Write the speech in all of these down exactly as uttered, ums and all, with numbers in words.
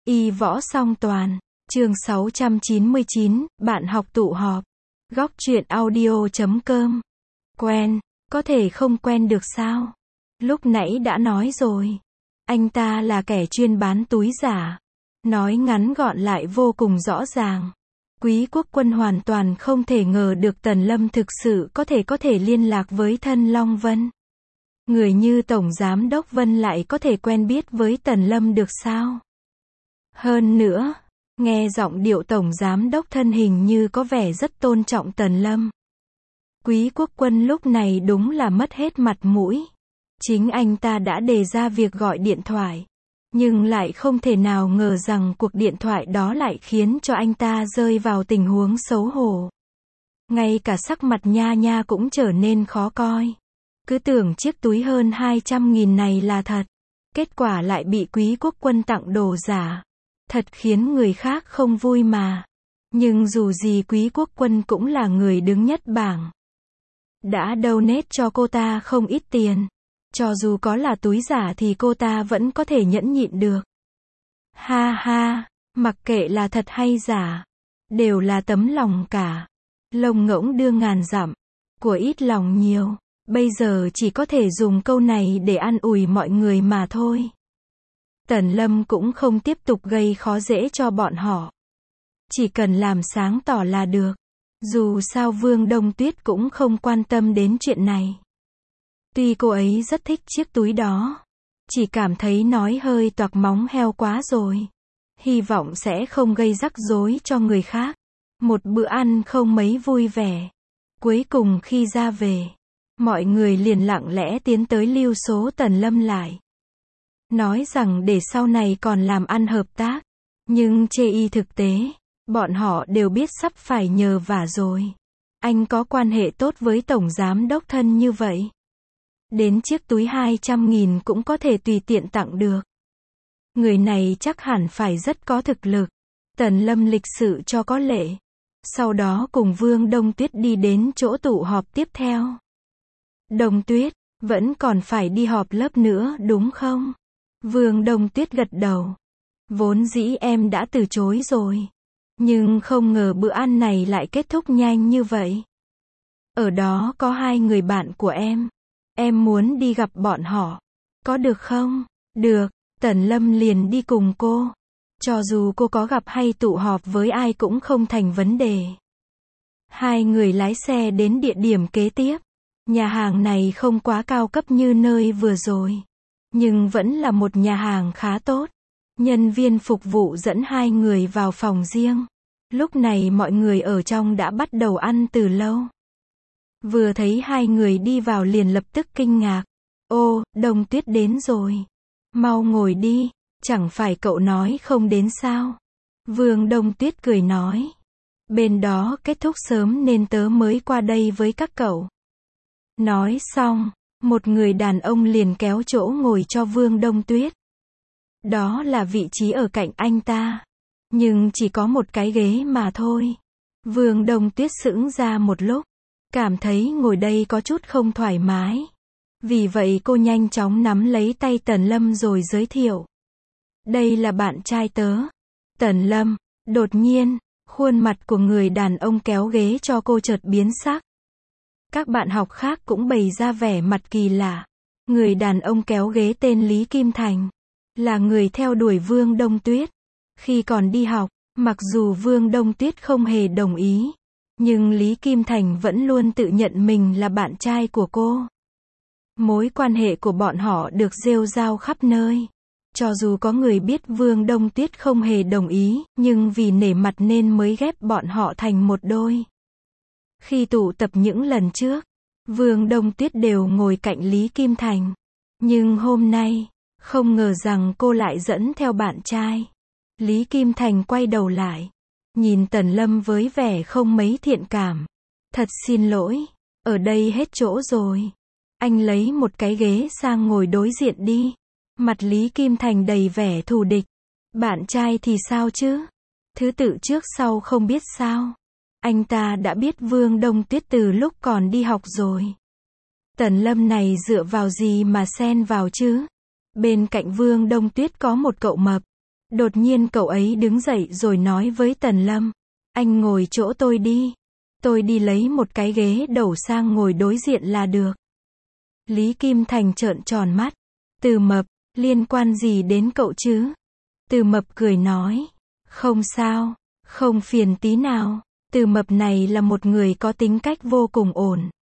Y võ song toàn, chương sáu trăm chín mươi chín, bạn học tụ họp. Góc truyện audio chấm com. Quen, có thể không quen được sao? Lúc nãy đã nói rồi. Anh ta là kẻ chuyên bán túi giả. Nói ngắn gọn lại vô cùng rõ ràng. Quý Quốc Quân hoàn toàn không thể ngờ được Tần Lâm thực sự có thể có thể liên lạc với thân Long Vân. Người như Tổng Giám Đốc Vân lại có thể quen biết với Tần Lâm được sao? Hơn nữa, nghe giọng điệu Tổng Giám Đốc thân hình như có vẻ rất tôn trọng Tần Lâm. Quý Quốc Quân lúc này đúng là mất hết mặt mũi. Chính anh ta đã đề ra việc gọi điện thoại. Nhưng lại không thể nào ngờ rằng cuộc điện thoại đó lại khiến cho anh ta rơi vào tình huống xấu hổ. Ngay cả sắc mặt Nha Nha cũng trở nên khó coi. Cứ tưởng chiếc túi hơn hai trăm nghìn này là thật. Kết quả lại bị Quý Quốc Quân tặng đồ giả. Thật khiến người khác không vui mà. Nhưng dù gì Quý Quốc Quân cũng là người đứng nhất bảng. Đã donate cho cô ta không ít tiền. Cho dù có là túi giả thì cô ta vẫn có thể nhẫn nhịn được. Ha ha, mặc kệ là thật hay giả. Đều là tấm lòng cả. Lông ngỗng đưa ngàn dặm. Của ít lòng nhiều. Bây giờ chỉ có thể dùng câu này để an ủi mọi người mà thôi. Tần Lâm cũng không tiếp tục gây khó dễ cho bọn họ. Chỉ cần làm sáng tỏ là được. Dù sao Vương Đông Tuyết cũng không quan tâm đến chuyện này. Tuy cô ấy rất thích chiếc túi đó. Chỉ cảm thấy nói hơi toạc móng heo quá rồi. Hy vọng sẽ không gây rắc rối cho người khác. Một bữa ăn không mấy vui vẻ. Cuối cùng khi ra về, mọi người liền lặng lẽ tiến tới lưu số Tần Lâm lại. Nói rằng để sau này còn làm ăn hợp tác. Nhưng chê y thực tế, bọn họ đều biết sắp phải nhờ vả rồi. Anh có quan hệ tốt với Tổng Giám Đốc thân như vậy. Đến chiếc túi hai trăm nghìn cũng có thể tùy tiện tặng được. Người này chắc hẳn phải rất có thực lực. Tần Lâm lịch sự cho có lệ. Sau đó cùng Vương Đông Tuyết đi đến chỗ tụ họp tiếp theo. Đông Tuyết, vẫn còn phải đi họp lớp nữa đúng không? Vương Đông Tuyết gật đầu. Vốn dĩ em đã từ chối rồi. Nhưng không ngờ bữa ăn này lại kết thúc nhanh như vậy. Ở đó có hai người bạn của em. Em muốn đi gặp bọn họ. Có được không? Được, Tần Lâm liền đi cùng cô. Cho dù cô có gặp hay tụ họp với ai cũng không thành vấn đề. Hai người lái xe đến địa điểm kế tiếp. Nhà hàng này không quá cao cấp như nơi vừa rồi. Nhưng vẫn là một nhà hàng khá tốt. Nhân viên phục vụ dẫn hai người vào phòng riêng. Lúc này mọi người ở trong đã bắt đầu ăn từ lâu. Vừa thấy hai người đi vào liền lập tức kinh ngạc. Ô, Đông Tuyết đến rồi. Mau ngồi đi, chẳng phải cậu nói không đến sao? Vương Đông Tuyết cười nói. Bên đó kết thúc sớm nên tớ mới qua đây với các cậu. Nói xong, một người đàn ông liền kéo chỗ ngồi cho Vương Đông Tuyết. Đó là vị trí ở cạnh anh ta. Nhưng chỉ có một cái ghế mà thôi. Vương Đông Tuyết sững ra một lúc. Cảm thấy ngồi đây có chút không thoải mái. Vì vậy cô nhanh chóng nắm lấy tay Tần Lâm rồi giới thiệu. Đây là bạn trai tớ. Tần Lâm. Đột nhiên, khuôn mặt của người đàn ông kéo ghế cho cô chợt biến sắc. Các bạn học khác cũng bày ra vẻ mặt kỳ lạ. Người đàn ông kéo ghế tên Lý Kim Thành. Là người theo đuổi Vương Đông Tuyết. Khi còn đi học, mặc dù Vương Đông Tuyết không hề đồng ý. Nhưng Lý Kim Thành vẫn luôn tự nhận mình là bạn trai của cô. Mối quan hệ của bọn họ được rêu rao khắp nơi. Cho dù có người biết Vương Đông Tuyết không hề đồng ý, nhưng vì nể mặt nên mới ghép bọn họ thành một đôi. Khi tụ tập những lần trước, Vương Đông Tuyết đều ngồi cạnh Lý Kim Thành. Nhưng hôm nay, không ngờ rằng cô lại dẫn theo bạn trai. Lý Kim Thành quay đầu lại. Nhìn Tần Lâm với vẻ không mấy thiện cảm. Thật xin lỗi, ở đây hết chỗ rồi. Anh lấy một cái ghế sang ngồi đối diện đi. Mặt Lý Kim Thành đầy vẻ thù địch. Bạn trai thì sao chứ? Thứ tự trước sau không biết sao? Anh ta đã biết Vương Đông Tuyết từ lúc còn đi học rồi. Tần Lâm này dựa vào gì mà xen vào chứ? Bên cạnh Vương Đông Tuyết có một cậu mập. Đột nhiên cậu ấy đứng dậy rồi nói với Tần Lâm. Anh ngồi chỗ tôi đi. Tôi đi lấy một cái ghế đầu sang ngồi đối diện là được. Lý Kim Thành trợn tròn mắt. Từ Mập, liên quan gì đến cậu chứ? Từ Mập cười nói. Không sao, không phiền tí nào. Từ Mập này là một người có tính cách vô cùng ổn.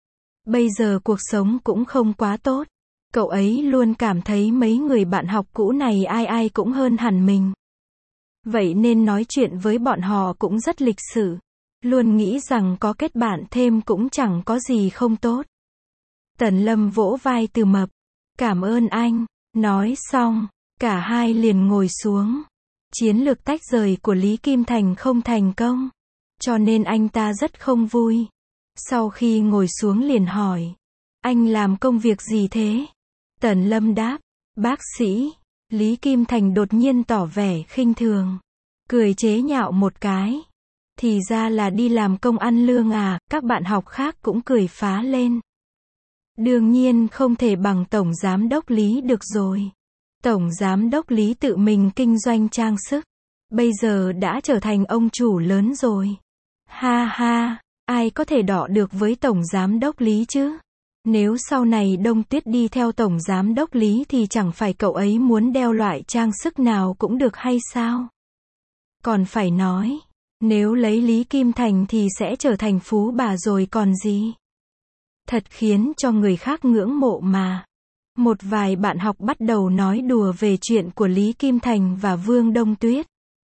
Bây giờ cuộc sống cũng không quá tốt. Cậu ấy luôn cảm thấy mấy người bạn học cũ này ai ai cũng hơn hẳn mình. Vậy nên nói chuyện với bọn họ cũng rất lịch sự. Luôn nghĩ rằng có kết bạn thêm cũng chẳng có gì không tốt. Tần Lâm vỗ vai Từ Mập. Cảm ơn anh. Nói xong, cả hai liền ngồi xuống. Chiến lược tách rời của Lý Kim Thành không thành công. Cho nên anh ta rất không vui. Sau khi ngồi xuống liền hỏi. Anh làm công việc gì thế? Tần Lâm đáp. Bác sĩ. Lý Kim Thành đột nhiên tỏ vẻ khinh thường. Cười chế nhạo một cái. Thì ra là đi làm công ăn lương à, các bạn học khác cũng cười phá lên. Đương nhiên không thể bằng Tổng Giám đốc Lý được rồi. Tổng Giám đốc Lý tự mình kinh doanh trang sức. Bây giờ đã trở thành ông chủ lớn rồi. Ha ha, ai có thể đọ được với Tổng Giám đốc Lý chứ? Nếu sau này Đông Tuyết đi theo Tổng Giám đốc Lý thì chẳng phải cậu ấy muốn đeo loại trang sức nào cũng được hay sao? Còn phải nói, nếu lấy Lý Kim Thành thì sẽ trở thành phú bà rồi còn gì? Thật khiến cho người khác ngưỡng mộ mà. Một vài bạn học bắt đầu nói đùa về chuyện của Lý Kim Thành và Vương Đông Tuyết.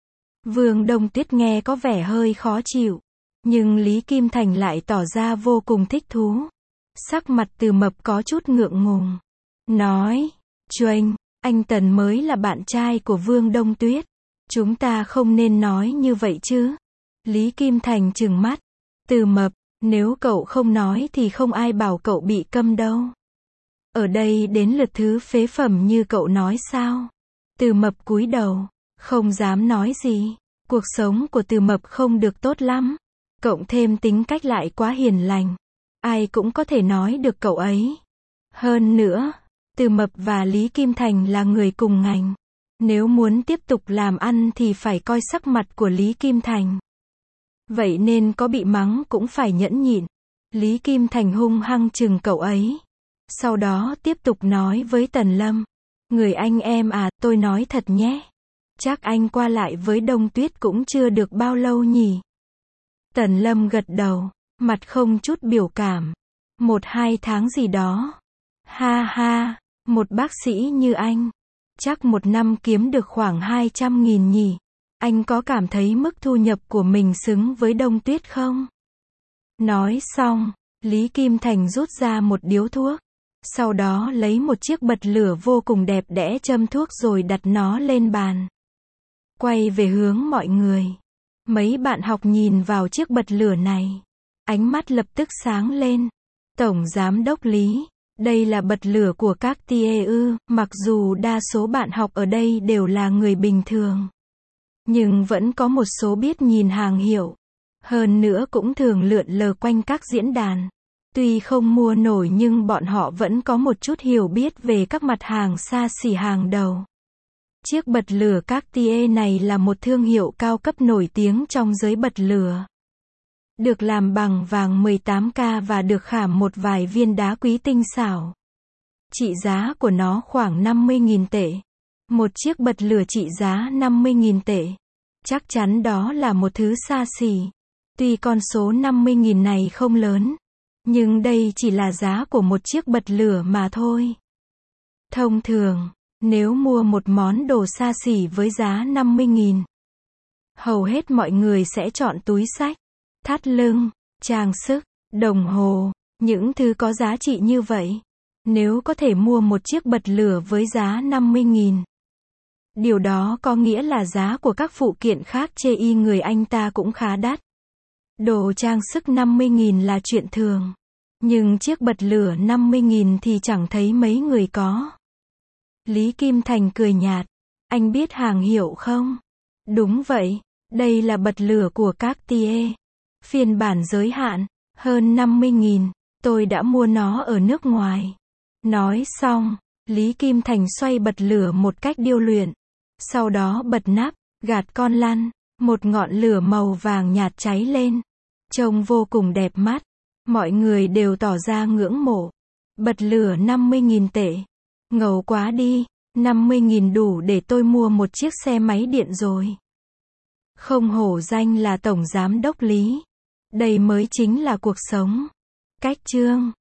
Vương Đông Tuyết nghe có vẻ hơi khó chịu, nhưng Lý Kim Thành lại tỏ ra vô cùng thích thú. Sắc mặt Từ Mập có chút ngượng ngùng. Nói, Chuênh, anh Tần mới là bạn trai của Vương Đông Tuyết. Chúng ta không nên nói như vậy chứ. Lý Kim Thành trừng mắt. Từ Mập, nếu cậu không nói thì không ai bảo cậu bị câm đâu. Ở đây đến lượt thứ phế phẩm như cậu nói sao? Từ Mập cúi đầu, không dám nói gì. Cuộc sống của Từ Mập không được tốt lắm. Cộng thêm tính cách lại quá hiền lành. Ai cũng có thể nói được cậu ấy. Hơn nữa, Từ Mập và Lý Kim Thành là người cùng ngành. Nếu muốn tiếp tục làm ăn thì phải coi sắc mặt của Lý Kim Thành. Vậy nên có bị mắng cũng phải nhẫn nhịn. Lý Kim Thành hung hăng chừng cậu ấy. Sau đó tiếp tục nói với Tần Lâm. Người anh em à, tôi nói thật nhé. Chắc anh qua lại với Đông Tuyết cũng chưa được bao lâu nhỉ? Tần Lâm gật đầu, mặt không chút biểu cảm. Một hai tháng gì đó. Ha ha, một bác sĩ như anh. Chắc một năm kiếm được khoảng hai trăm nghìn nhỉ? Anh có cảm thấy mức thu nhập của mình xứng với Đông Tuyết không? Nói xong, Lý Kim Thành rút ra một điếu thuốc. Sau đó lấy một chiếc bật lửa vô cùng đẹp đẽ châm thuốc rồi đặt nó lên bàn. Quay về hướng mọi người. Mấy bạn học nhìn vào chiếc bật lửa này. Ánh mắt lập tức sáng lên. Tổng Giám đốc Lý, đây là bật lửa của các tia ư, mặc dù đa số bạn học ở đây đều là người bình thường. Nhưng vẫn có một số biết nhìn hàng hiệu. Hơn nữa cũng thường lượn lờ quanh các diễn đàn. Tuy không mua nổi nhưng bọn họ vẫn có một chút hiểu biết về các mặt hàng xa xỉ hàng đầu. Chiếc bật lửa Cartier này là một thương hiệu cao cấp nổi tiếng trong giới bật lửa. Được làm bằng vàng mười tám ca và được khảm một vài viên đá quý tinh xảo. Trị giá của nó khoảng năm mươi nghìn tệ. Một chiếc bật lửa trị giá năm mươi nghìn tệ. Chắc chắn đó là một thứ xa xỉ. Tuy con số năm mươi nghìn này không lớn, nhưng đây chỉ là giá của một chiếc bật lửa mà thôi. Thông thường, nếu mua một món đồ xa xỉ với giá năm mươi nghìn, hầu hết mọi người sẽ chọn túi xách, thắt lưng, trang sức, đồng hồ, những thứ có giá trị như vậy. Nếu có thể mua một chiếc bật lửa với giá năm mươi nghìn, điều đó có nghĩa là giá của các phụ kiện khác chê y người anh ta cũng khá đắt. Đồ trang sức năm mươi nghìn là chuyện thường. Nhưng chiếc bật lửa năm mươi nghìn thì chẳng thấy mấy người có. Lý Kim Thành cười nhạt. Anh biết hàng hiệu không? Đúng vậy. Đây là bật lửa của Cartier. Phiên bản giới hạn. Hơn năm mươi nghìn. Tôi đã mua nó ở nước ngoài. Nói xong, Lý Kim Thành xoay bật lửa một cách điêu luyện. Sau đó bật nắp, gạt con lăn, một ngọn lửa màu vàng nhạt cháy lên. Trông vô cùng đẹp mắt. Mọi người đều tỏ ra ngưỡng mộ. Bật lửa năm mươi nghìn tệ. Ngầu quá đi, năm mươi nghìn đủ để tôi mua một chiếc xe máy điện rồi. Không hổ danh là tổng giám đốc Lý. Đây mới chính là cuộc sống. Cách chương